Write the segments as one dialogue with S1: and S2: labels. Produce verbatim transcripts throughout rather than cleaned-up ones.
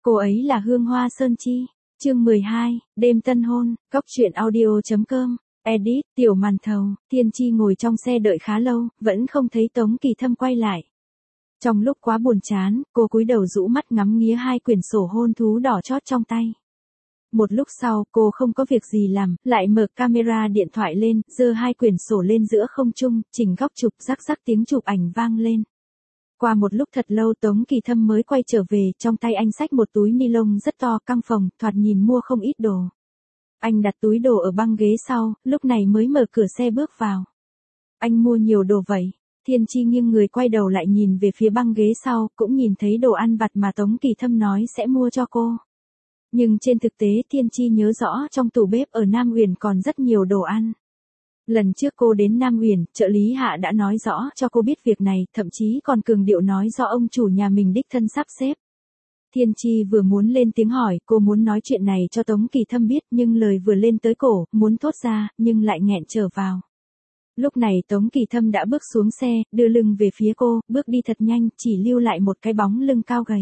S1: Cô ấy là Hương Hoa Sơn Chi. Chương mười hai, đêm tân hôn, cóc truyện audio.com, edit, tiểu màn thầu. Thiên Chi ngồi trong xe đợi khá lâu, vẫn không thấy Tống Kỳ Thâm quay lại. Trong lúc quá buồn chán, cô cúi đầu rũ mắt ngắm nghía hai quyển sổ hôn thú đỏ chót trong tay. Một lúc sau, cô không có việc gì làm, lại mở camera điện thoại lên, giơ hai quyển sổ lên giữa không trung, chỉnh góc chụp, rắc rắc tiếng chụp ảnh vang lên. Qua một lúc thật lâu Tống Kỳ Thâm mới quay trở về, trong tay anh xách một túi ni lông rất to, căng phồng, thoạt nhìn mua không ít đồ. Anh đặt túi đồ ở băng ghế sau, lúc này mới mở cửa xe bước vào. Anh mua nhiều đồ vậy? Thiên Chi nghiêng người quay đầu lại nhìn về phía băng ghế sau, cũng nhìn thấy đồ ăn vặt mà Tống Kỳ Thâm nói sẽ mua cho cô. Nhưng trên thực tế Thiên Chi nhớ rõ trong tủ bếp ở Nam Uyển còn rất nhiều đồ ăn. Lần trước cô đến Nam Uyển, trợ lý Hạ đã nói rõ cho cô biết việc này, thậm chí còn cường điệu nói do ông chủ nhà mình đích thân sắp xếp. Thiên Chi vừa muốn lên tiếng hỏi, cô muốn nói chuyện này cho Tống Kỳ Thâm biết, nhưng lời vừa lên tới cổ, muốn thốt ra, nhưng lại nghẹn trở vào. Lúc này Tống Kỳ Thâm đã bước xuống xe, đưa lưng về phía cô, bước đi thật nhanh, chỉ lưu lại một cái bóng lưng cao gầy.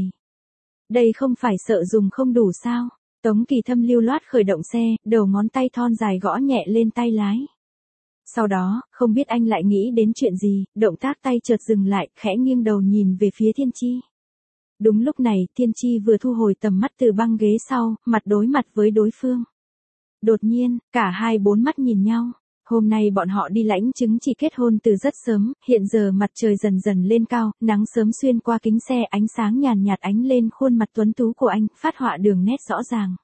S1: Đây không phải sợ dùng không đủ sao? Tống Kỳ Thâm lưu loát khởi động xe, đầu ngón tay thon dài gõ nhẹ lên tay lái. Sau đó, không biết anh lại nghĩ đến chuyện gì, động tác tay chợt dừng lại, khẽ nghiêng đầu nhìn về phía Thiên Chi. Đúng lúc này, Thiên Chi vừa thu hồi tầm mắt từ băng ghế sau, mặt đối mặt với đối phương. Đột nhiên, cả hai bốn mắt nhìn nhau. Hôm nay bọn họ đi lãnh chứng chỉ kết hôn từ rất sớm, hiện giờ mặt trời dần dần lên cao, nắng sớm xuyên qua kính xe, ánh sáng nhàn nhạt ánh lên khuôn mặt tuấn tú của anh, phát họa đường nét rõ ràng.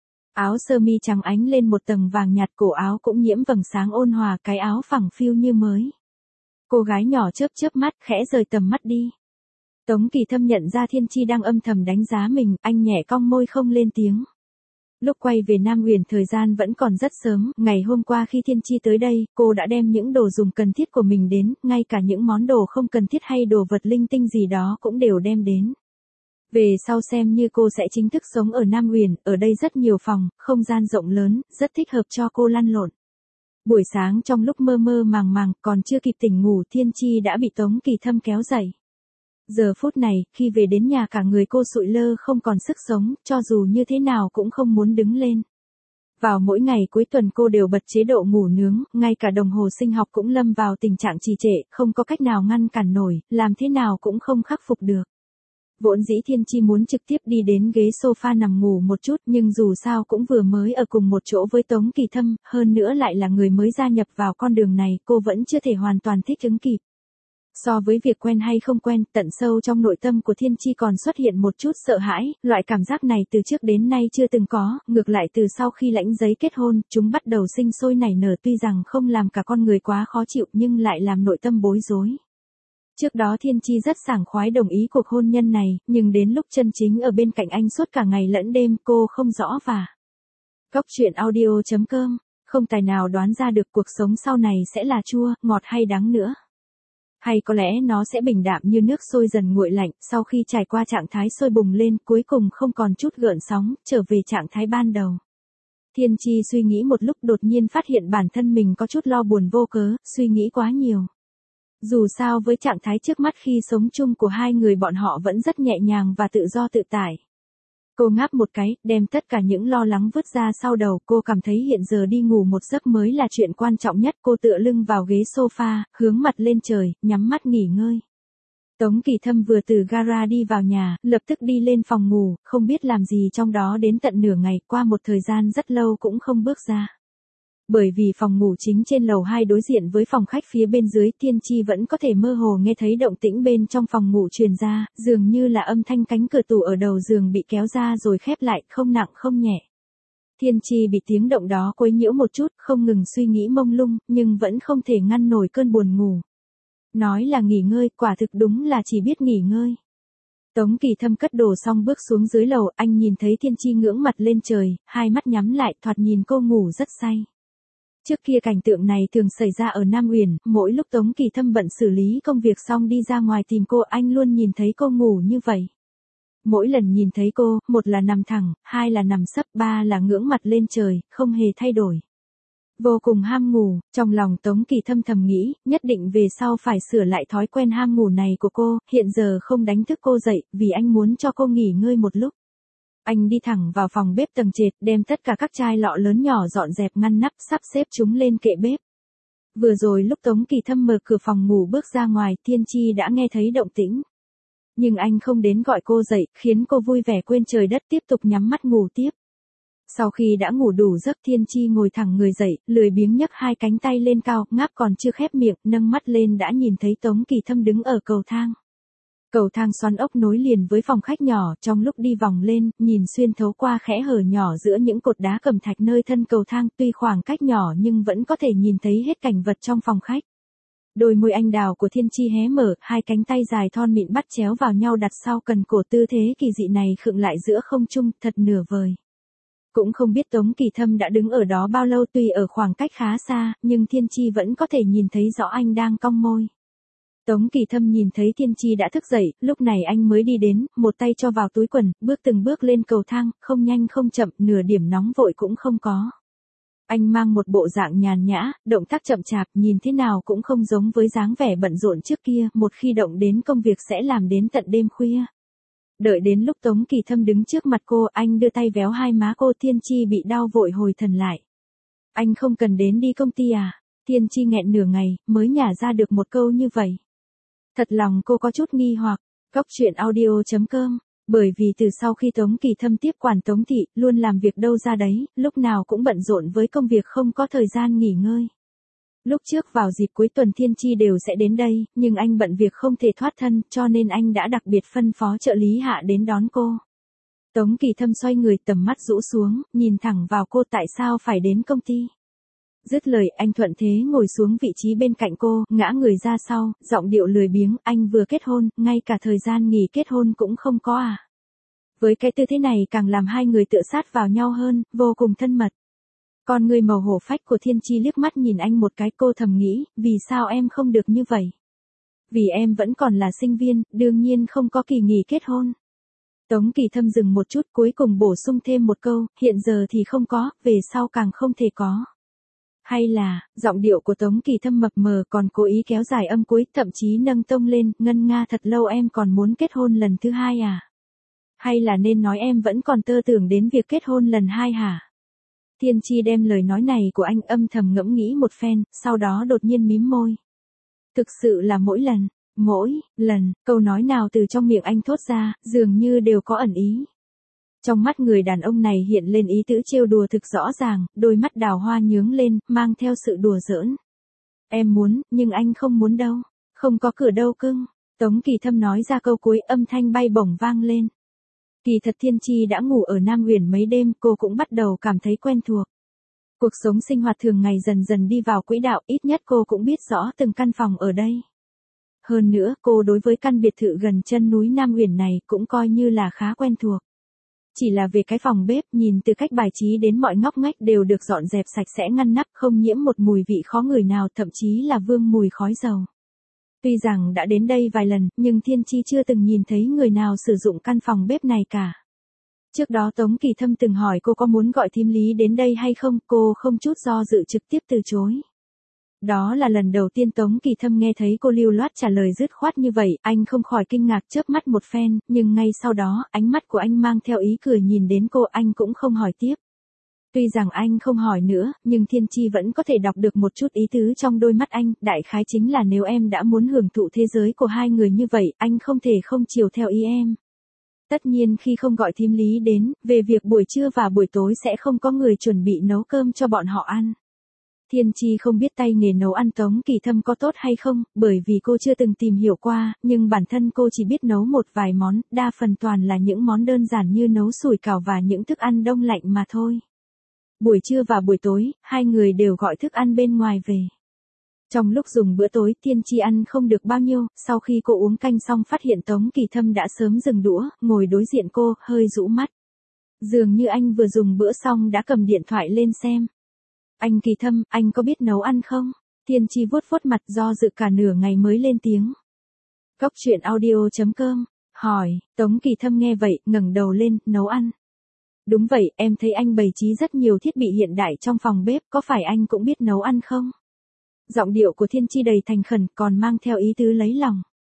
S1: Áo sơ mi trắng ánh lên một tầng vàng nhạt, cổ áo cũng nhiễm vầng sáng ôn hòa, cái áo phẳng phiu như mới. Cô gái nhỏ chớp chớp mắt, khẽ rời tầm mắt đi. Tống Kỳ Thâm nhận ra Thiên Chi đang âm thầm đánh giá mình, anh nhẹ cong môi không lên tiếng. Lúc quay về Nam Uyển thời gian vẫn còn rất sớm, ngày hôm qua khi Thiên Chi tới đây, cô đã đem những đồ dùng cần thiết của mình đến, ngay cả những món đồ không cần thiết hay đồ vật linh tinh gì đó cũng đều đem đến. Về sau xem như cô sẽ chính thức sống ở Nam Uyển, ở đây rất nhiều phòng, không gian rộng lớn, rất thích hợp cho cô lăn lộn. Buổi sáng trong lúc mơ mơ màng màng, còn chưa kịp tỉnh ngủ, Thiên Chi đã bị Tống Kỳ Thâm kéo dậy. Giờ phút này, khi về đến nhà cả người cô sụi lơ không còn sức sống, cho dù như thế nào cũng không muốn đứng lên. Vào mỗi ngày cuối tuần cô đều bật chế độ ngủ nướng, ngay cả đồng hồ sinh học cũng lâm vào tình trạng trì trệ, không có cách nào ngăn cản nổi, làm thế nào cũng không khắc phục được. Vốn dĩ Thiên Chi muốn trực tiếp đi đến ghế sofa nằm ngủ một chút, nhưng dù sao cũng vừa mới ở cùng một chỗ với Tống Kỳ Thâm, hơn nữa lại là người mới gia nhập vào con đường này, cô vẫn chưa thể hoàn toàn thích ứng kịp. So với việc quen hay không quen, tận sâu trong nội tâm của Thiên Chi còn xuất hiện một chút sợ hãi, loại cảm giác này từ trước đến nay chưa từng có, ngược lại từ sau khi lãnh giấy kết hôn, chúng bắt đầu sinh sôi nảy nở, tuy rằng không làm cả con người quá khó chịu nhưng lại làm nội tâm bối rối. Trước đó Thiên Chi rất sảng khoái đồng ý cuộc hôn nhân này, nhưng đến lúc chân chính ở bên cạnh anh suốt cả ngày lẫn đêm, cô không rõ và. Cóc truyện audio.com, không tài nào đoán ra được cuộc sống sau này sẽ là chua, ngọt hay đắng nữa. Hay có lẽ nó sẽ bình đạm như nước sôi dần nguội lạnh, sau khi trải qua trạng thái sôi bùng lên, cuối cùng không còn chút gợn sóng, trở về trạng thái ban đầu. Thiên Chi suy nghĩ một lúc, đột nhiên phát hiện bản thân mình có chút lo buồn vô cớ, suy nghĩ quá nhiều. Dù sao với trạng thái trước mắt khi sống chung của hai người, bọn họ vẫn rất nhẹ nhàng và tự do tự tại. Cô ngáp một cái, đem tất cả những lo lắng vứt ra sau đầu, cô cảm thấy hiện giờ đi ngủ một giấc mới là chuyện quan trọng nhất. Cô tựa lưng vào ghế sofa, hướng mặt lên trời, nhắm mắt nghỉ ngơi. Tống Kỳ Thâm vừa từ gara đi vào nhà, lập tức đi lên phòng ngủ, không biết làm gì trong đó đến tận nửa ngày, qua một thời gian rất lâu cũng không bước ra. Bởi vì phòng ngủ chính trên lầu hai đối diện với phòng khách phía bên dưới, Thiên Chi vẫn có thể mơ hồ nghe thấy động tĩnh bên trong phòng ngủ truyền ra, dường như là âm thanh cánh cửa tủ ở đầu giường bị kéo ra rồi khép lại, không nặng không nhẹ. Thiên Chi bị tiếng động đó quấy nhiễu một chút, không ngừng suy nghĩ mông lung, nhưng vẫn không thể ngăn nổi cơn buồn ngủ. Nói là nghỉ ngơi, quả thực đúng là chỉ biết nghỉ ngơi. Tống Kỳ Thâm cất đồ xong bước xuống dưới lầu, anh nhìn thấy Thiên Chi ngưỡng mặt lên trời, hai mắt nhắm lại, thoạt nhìn cô ngủ rất say. Trước kia cảnh tượng này thường xảy ra ở Nam Uyển, mỗi lúc Tống Kỳ Thâm bận xử lý công việc xong đi ra ngoài tìm cô, anh luôn nhìn thấy cô ngủ như vậy. Mỗi lần nhìn thấy cô, một là nằm thẳng, hai là nằm sấp, ba là ngưỡng mặt lên trời, không hề thay đổi. Vô cùng ham ngủ, trong lòng Tống Kỳ Thâm thầm nghĩ, nhất định về sau phải sửa lại thói quen ham ngủ này của cô, hiện giờ không đánh thức cô dậy, vì anh muốn cho cô nghỉ ngơi một lúc. Anh đi thẳng vào phòng bếp tầng trệt, đem tất cả các chai lọ lớn nhỏ dọn dẹp ngăn nắp, sắp xếp chúng lên kệ bếp. Vừa rồi lúc Tống Kỳ Thâm mở cửa phòng ngủ bước ra ngoài, Thiên Chi đã nghe thấy động tĩnh. Nhưng anh không đến gọi cô dậy, khiến cô vui vẻ quên trời đất tiếp tục nhắm mắt ngủ tiếp. Sau khi đã ngủ đủ giấc, Thiên Chi ngồi thẳng người dậy, lười biếng nhấc hai cánh tay lên cao, ngáp còn chưa khép miệng, nâng mắt lên đã nhìn thấy Tống Kỳ Thâm đứng ở cầu thang. Cầu thang xoắn ốc nối liền với phòng khách nhỏ, trong lúc đi vòng lên, nhìn xuyên thấu qua khẽ hở nhỏ giữa những cột đá cẩm thạch nơi thân cầu thang, tuy khoảng cách nhỏ nhưng vẫn có thể nhìn thấy hết cảnh vật trong phòng khách. Đôi môi anh đào của Thiên Chi hé mở, hai cánh tay dài thon mịn bắt chéo vào nhau đặt sau cần cổ, tư thế kỳ dị này khựng lại giữa không trung, thật nửa vời. Cũng không biết Tống Kỳ Thâm đã đứng ở đó bao lâu, tuy ở khoảng cách khá xa, nhưng Thiên Chi vẫn có thể nhìn thấy rõ anh đang cong môi. Tống Kỳ Thâm nhìn thấy Thiên Chi đã thức dậy, lúc này anh mới đi đến, một tay cho vào túi quần, bước từng bước lên cầu thang, không nhanh không chậm, nửa điểm nóng vội cũng không có. Anh mang một bộ dạng nhàn nhã, động tác chậm chạp, nhìn thế nào cũng không giống với dáng vẻ bận rộn trước kia, một khi động đến công việc sẽ làm đến tận đêm khuya. Đợi đến lúc Tống Kỳ Thâm đứng trước mặt cô, anh đưa tay véo hai má cô. Thiên Chi bị đau vội hồi thần lại. Anh không cần đến đi công ty à? Thiên Chi nghẹn nửa ngày, mới nhả ra được một câu như vậy. Thật lòng cô có chút nghi hoặc. Cóc truyện audio chấm com. Bởi vì từ sau khi Tống Kỳ Thâm tiếp quản Tống thị, luôn làm việc đâu ra đấy, lúc nào cũng bận rộn với công việc, không có thời gian nghỉ ngơi. Lúc trước vào dịp cuối tuần Thiên Chi đều sẽ đến đây, nhưng anh bận việc không thể thoát thân, cho nên anh đã đặc biệt phân phó trợ lý Hạ đến đón cô. Tống Kỳ Thâm xoay người, tầm mắt rũ xuống, nhìn thẳng vào cô. Tại sao phải đến công ty? Dứt lời, anh thuận thế ngồi xuống vị trí bên cạnh cô, ngã người ra sau, giọng điệu lười biếng. Anh vừa kết hôn, ngay cả thời gian nghỉ kết hôn cũng không có à? Với cái tư thế này càng làm hai người tựa sát vào nhau hơn, vô cùng thân mật. Con người màu hổ phách của Thiên Chi liếc mắt nhìn anh một cái, cô thầm nghĩ, vì sao em không được như vậy? Vì em vẫn còn là sinh viên, đương nhiên không có kỳ nghỉ kết hôn. Tống Kỳ Thâm dừng một chút, cuối cùng bổ sung thêm một câu, hiện giờ thì không có, về sau càng không thể có. Hay là, giọng điệu của Tống Kỳ Thâm mập mờ, còn cố ý kéo dài âm cuối, thậm chí nâng tông lên, ngân nga thật lâu em còn muốn kết hôn lần thứ hai à? Hay là nên nói em vẫn còn tơ tưởng đến việc kết hôn lần hai hả? Thiên Chi đem lời nói này của anh âm thầm ngẫm nghĩ một phen, sau đó đột nhiên mím môi. Thực sự là mỗi lần, mỗi lần, câu nói nào từ trong miệng anh thốt ra, dường như đều có ẩn ý. Trong mắt người đàn ông này hiện lên ý tứ trêu đùa thực rõ ràng, đôi mắt đào hoa nhướng lên, mang theo sự đùa giỡn. Em muốn, nhưng anh không muốn đâu. Không có cửa đâu cưng. Tống Kỳ Thâm nói ra câu cuối, âm thanh bay bổng vang lên. Kỳ thật Thiên Chi đã ngủ ở Nam Uyển mấy đêm, cô cũng bắt đầu cảm thấy quen thuộc. Cuộc sống sinh hoạt thường ngày dần dần đi vào quỹ đạo, ít nhất cô cũng biết rõ từng căn phòng ở đây. Hơn nữa, cô đối với căn biệt thự gần chân núi Nam Uyển này cũng coi như là khá quen thuộc. Chỉ là về cái phòng bếp, nhìn từ cách bài trí đến mọi ngóc ngách đều được dọn dẹp sạch sẽ ngăn nắp, không nhiễm một mùi vị khó ngửi nào, thậm chí là vương mùi khói dầu. Tuy rằng đã đến đây vài lần, nhưng Thiên Chi chưa từng nhìn thấy người nào sử dụng căn phòng bếp này cả. Trước đó Tống Kỳ Thâm từng hỏi cô có muốn gọi thím Lý đến đây hay không, cô không chút do dự trực tiếp từ chối. Đó là lần đầu tiên Tống Kỳ Thâm nghe thấy cô lưu loát trả lời dứt khoát như vậy, anh không khỏi kinh ngạc chớp mắt một phen, nhưng ngay sau đó, ánh mắt của anh mang theo ý cười nhìn đến cô, anh cũng không hỏi tiếp. Tuy rằng anh không hỏi nữa, nhưng Thiên Chi vẫn có thể đọc được một chút ý tứ trong đôi mắt anh, đại khái chính là nếu em đã muốn hưởng thụ thế giới của hai người như vậy, anh không thể không chiều theo ý em. Tất nhiên khi không gọi thím Lý đến, về việc buổi trưa và buổi tối sẽ không có người chuẩn bị nấu cơm cho bọn họ ăn. Thiên Chi không biết tay nghề nấu ăn Tống Kỳ Thâm có tốt hay không, bởi vì cô chưa từng tìm hiểu qua, nhưng bản thân cô chỉ biết nấu một vài món, đa phần toàn là những món đơn giản như nấu sủi cảo và những thức ăn đông lạnh mà thôi. Buổi trưa và buổi tối, hai người đều gọi thức ăn bên ngoài về. Trong lúc dùng bữa tối, Thiên Chi ăn không được bao nhiêu, sau khi cô uống canh xong phát hiện Tống Kỳ Thâm đã sớm dừng đũa, ngồi đối diện cô, hơi rũ mắt. Dường như anh vừa dùng bữa xong đã cầm điện thoại lên xem. Anh Kỳ Thâm, anh có biết nấu ăn không? Thiên Chi vuốt vuốt mặt do dự cả nửa ngày mới lên tiếng. Cóc truyện audio chấm com, hỏi, Tống Kỳ Thâm nghe vậy, ngẩng đầu lên, nấu ăn. Đúng vậy, em thấy anh bày trí rất nhiều thiết bị hiện đại trong phòng bếp, có phải anh cũng biết nấu ăn không? Giọng điệu của Thiên Chi đầy thành khẩn, còn mang theo ý tứ lấy lòng.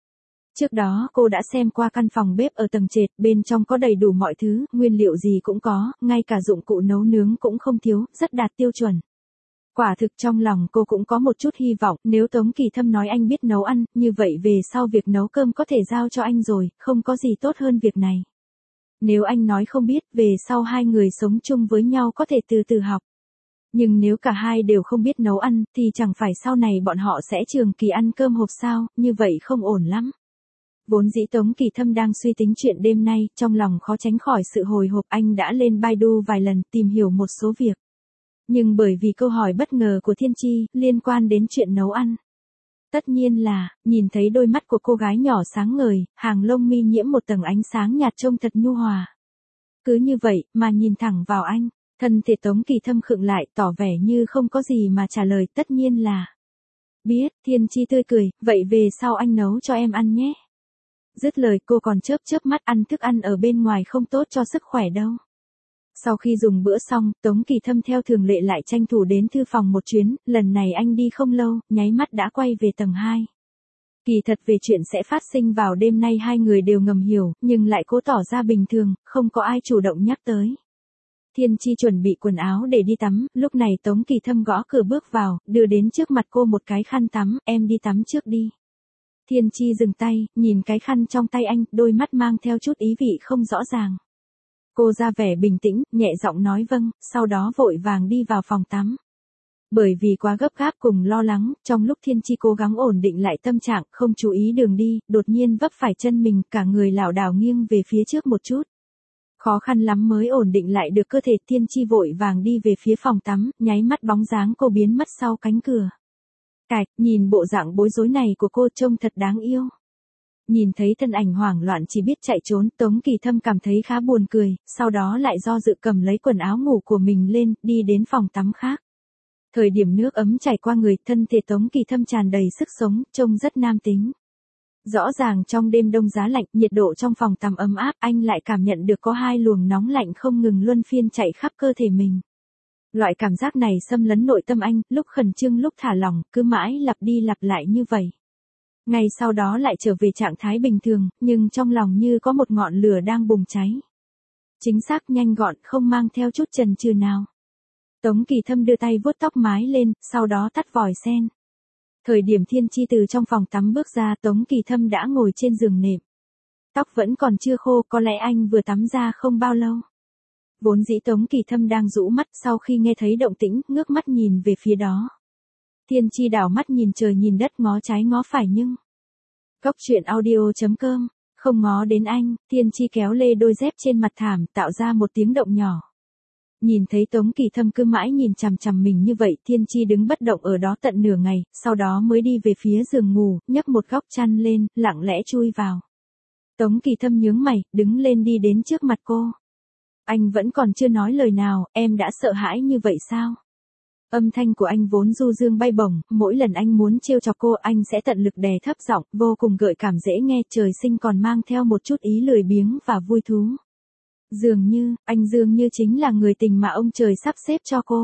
S1: Trước đó cô đã xem qua căn phòng bếp ở tầng trệt, bên trong có đầy đủ mọi thứ, nguyên liệu gì cũng có, ngay cả dụng cụ nấu nướng cũng không thiếu, rất đạt tiêu chuẩn. Quả thực trong lòng cô cũng có một chút hy vọng, nếu Tống Kỳ Thâm nói anh biết nấu ăn, như vậy về sau việc nấu cơm có thể giao cho anh rồi, không có gì tốt hơn việc này. Nếu anh nói không biết, về sau hai người sống chung với nhau có thể từ từ học. Nhưng nếu cả hai đều không biết nấu ăn, thì chẳng phải sau này bọn họ sẽ trường kỳ ăn cơm hộp sao, như vậy không ổn lắm. Vốn dĩ Tống Kỳ Thâm đang suy tính chuyện đêm nay, trong lòng khó tránh khỏi sự hồi hộp, anh đã lên Baidu vài lần tìm hiểu một số việc. Nhưng bởi vì câu hỏi bất ngờ của Thiên Chi, liên quan đến chuyện nấu ăn. Tất nhiên là, nhìn thấy đôi mắt của cô gái nhỏ sáng ngời, hàng lông mi nhiễm một tầng ánh sáng nhạt trông thật nhu hòa. Cứ như vậy, mà nhìn thẳng vào anh, thân thể Tống Kỳ Thâm khựng lại, tỏ vẻ như không có gì mà trả lời, tất nhiên là. Biết, Thiên Chi tươi cười, vậy về sau anh nấu cho em ăn nhé. Dứt lời cô còn chớp chớp mắt, ăn thức ăn ở bên ngoài không tốt cho sức khỏe đâu. Sau khi dùng bữa xong, Tống Kỳ Thâm theo thường lệ lại tranh thủ đến thư phòng một chuyến, lần này anh đi không lâu, nháy mắt đã quay về tầng hai. Kỳ thật về chuyện sẽ phát sinh vào đêm nay hai người đều ngầm hiểu, nhưng lại cố tỏ ra bình thường, không có ai chủ động nhắc tới. Thiên Chi chuẩn bị quần áo để đi tắm, lúc này Tống Kỳ Thâm gõ cửa bước vào, đưa đến trước mặt cô một cái khăn tắm, em đi tắm trước đi. Thiên Chi dừng tay, nhìn cái khăn trong tay anh, đôi mắt mang theo chút ý vị không rõ ràng. Cô ra vẻ bình tĩnh, nhẹ giọng nói vâng, sau đó vội vàng đi vào phòng tắm. Bởi vì quá gấp gáp cùng lo lắng, trong lúc Thiên Chi cố gắng ổn định lại tâm trạng, không chú ý đường đi, đột nhiên vấp phải chân mình, cả người lảo đảo nghiêng về phía trước một chút. Khó khăn lắm mới ổn định lại được cơ thể, Thiên Chi vội vàng đi về phía phòng tắm, nháy mắt bóng dáng cô biến mất sau cánh cửa. Cạch, nhìn bộ dạng bối rối này của cô trông thật đáng yêu. Nhìn thấy thân ảnh hoảng loạn chỉ biết chạy trốn, Tống Kỳ Thâm cảm thấy khá buồn cười, sau đó lại do dự cầm lấy quần áo ngủ của mình lên, đi đến phòng tắm khác. Thời điểm nước ấm chảy qua người, thân thể Tống Kỳ Thâm tràn đầy sức sống, trông rất nam tính. Rõ ràng trong đêm đông giá lạnh, nhiệt độ trong phòng tắm ấm áp, anh lại cảm nhận được có hai luồng nóng lạnh không ngừng luân phiên chạy khắp cơ thể mình. Loại cảm giác này xâm lấn nội tâm anh, lúc khẩn trương lúc thả lỏng, cứ mãi lặp đi lặp lại như vậy. Ngay sau đó lại trở về trạng thái bình thường, nhưng trong lòng như có một ngọn lửa đang bùng cháy. Chính xác, nhanh gọn, không mang theo chút chần chừ nào. Tống Kỳ Thâm đưa tay vuốt tóc mái lên, sau đó tắt vòi sen. Thời điểm Thiên Chi từ trong phòng tắm bước ra, Tống Kỳ Thâm đã ngồi trên giường nệm. Tóc vẫn còn chưa khô, có lẽ anh vừa tắm ra không bao lâu. Vốn dĩ Tống Kỳ Thâm đang rũ mắt, sau khi nghe thấy động tĩnh, ngước mắt nhìn về phía đó. Thiên Chi đảo mắt nhìn trời nhìn đất, ngó trái ngó phải nhưng. Cốc truyện audio chấm com, không ngó đến anh, Thiên Chi kéo lê đôi dép trên mặt thảm, tạo ra một tiếng động nhỏ. Nhìn thấy Tống Kỳ Thâm cứ mãi nhìn chằm chằm mình như vậy, Thiên Chi đứng bất động ở đó tận nửa ngày, sau đó mới đi về phía giường ngủ, nhấc một góc chăn lên, lặng lẽ chui vào. Tống Kỳ Thâm nhướng mày, đứng lên đi đến trước mặt cô. Anh vẫn còn chưa nói lời nào, em đã sợ hãi như vậy sao? Âm thanh của anh vốn du dương bay bổng, mỗi lần anh muốn trêu chọc cô anh sẽ tận lực đè thấp giọng, vô cùng gợi cảm dễ nghe, trời sinh còn mang theo một chút ý lười biếng và vui thú. Dường như, anh dường như chính là người tình mà ông trời sắp xếp cho cô.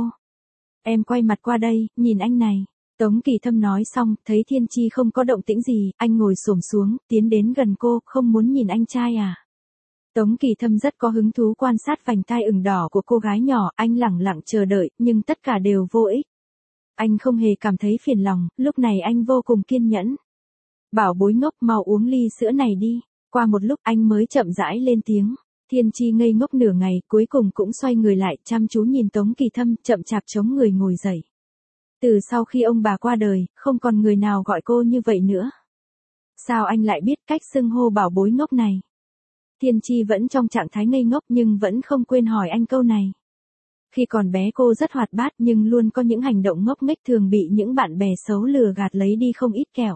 S1: Em quay mặt qua đây, nhìn anh này. Tống Kỳ Thâm nói xong, thấy Thiên Chi không có động tĩnh gì, anh ngồi xổm xuống, tiến đến gần cô, không muốn nhìn anh trai à? Tống Kỳ Thâm rất có hứng thú quan sát vành tai ửng đỏ của cô gái nhỏ, anh lẳng lặng chờ đợi, nhưng tất cả đều vô ích. Anh không hề cảm thấy phiền lòng, lúc này anh vô cùng kiên nhẫn. Bảo bối ngốc, mau uống ly sữa này đi. Qua một lúc anh mới chậm rãi lên tiếng. Thiên Chi ngây ngốc nửa ngày, cuối cùng cũng xoay người lại, chăm chú nhìn Tống Kỳ Thâm, chậm chạp chống người ngồi dậy. Từ sau khi ông bà qua đời, không còn người nào gọi cô như vậy nữa. Sao anh lại biết cách xưng hô bảo bối ngốc này? Thiên Chi vẫn trong trạng thái ngây ngốc nhưng vẫn không quên hỏi anh câu này. Khi còn bé cô rất hoạt bát nhưng luôn có những hành động ngốc nghếch, thường bị những bạn bè xấu lừa gạt lấy đi không ít kẹo.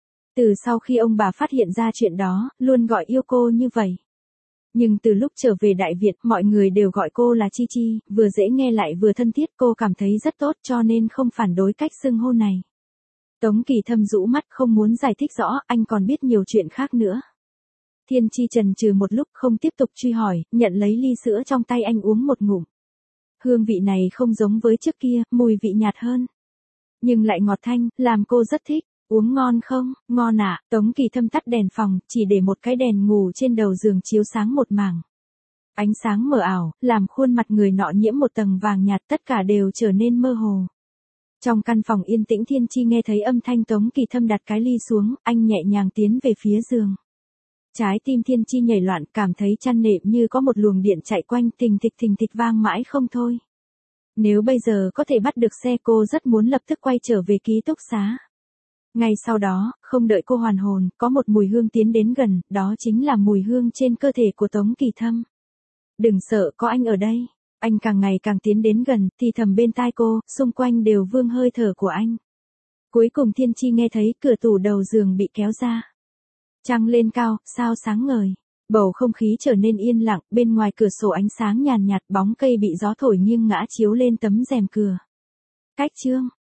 S1: Từ sau khi ông bà phát hiện ra chuyện đó, luôn gọi yêu cô như vậy. Nhưng từ lúc trở về Đại Việt, mọi người đều gọi cô là Chi Chi, vừa dễ nghe lại vừa thân thiết, cô cảm thấy rất tốt cho nên không phản đối cách xưng hô này. Tống Kỳ Thâm rũ mắt không muốn giải thích rõ, anh còn biết nhiều chuyện khác nữa. Thiên Chi chần chừ một lúc không tiếp tục truy hỏi, nhận lấy ly sữa trong tay anh uống một ngụm. Hương vị này không giống với trước kia, mùi vị nhạt hơn. Nhưng lại ngọt thanh, làm cô rất thích. Uống ngon không? Ngon ạ. Tống Kỳ Thâm tắt đèn phòng, chỉ để một cái đèn ngủ trên đầu giường chiếu sáng một mảng. Ánh sáng mờ ảo, làm khuôn mặt người nọ nhiễm một tầng vàng nhạt, tất cả đều trở nên mơ hồ. Trong căn phòng yên tĩnh, Thiên Chi nghe thấy âm thanh Tống Kỳ Thâm đặt cái ly xuống, anh nhẹ nhàng tiến về phía giường. Trái tim Thiên Chi nhảy loạn, cảm thấy chăn nệm như có một luồng điện chạy quanh, thình thịch thình thịch vang mãi không thôi. Nếu bây giờ có thể bắt được xe, cô rất muốn lập tức quay trở về ký túc xá. Ngay sau đó, không đợi cô hoàn hồn, có một mùi hương tiến đến gần, đó chính là mùi hương trên cơ thể của Tống Kỳ Thâm. Đừng sợ, có anh ở đây. Anh càng ngày càng tiến đến gần, thì thầm bên tai cô, xung quanh đều vương hơi thở của anh. Cuối cùng Thiên Chi nghe thấy cửa tủ đầu giường bị kéo ra. Trăng lên cao, sao sáng ngời. Bầu không khí trở nên yên lặng, bên ngoài cửa sổ ánh sáng nhàn nhạt, bóng cây bị gió thổi nghiêng ngã chiếu lên tấm rèm cửa. Cách chương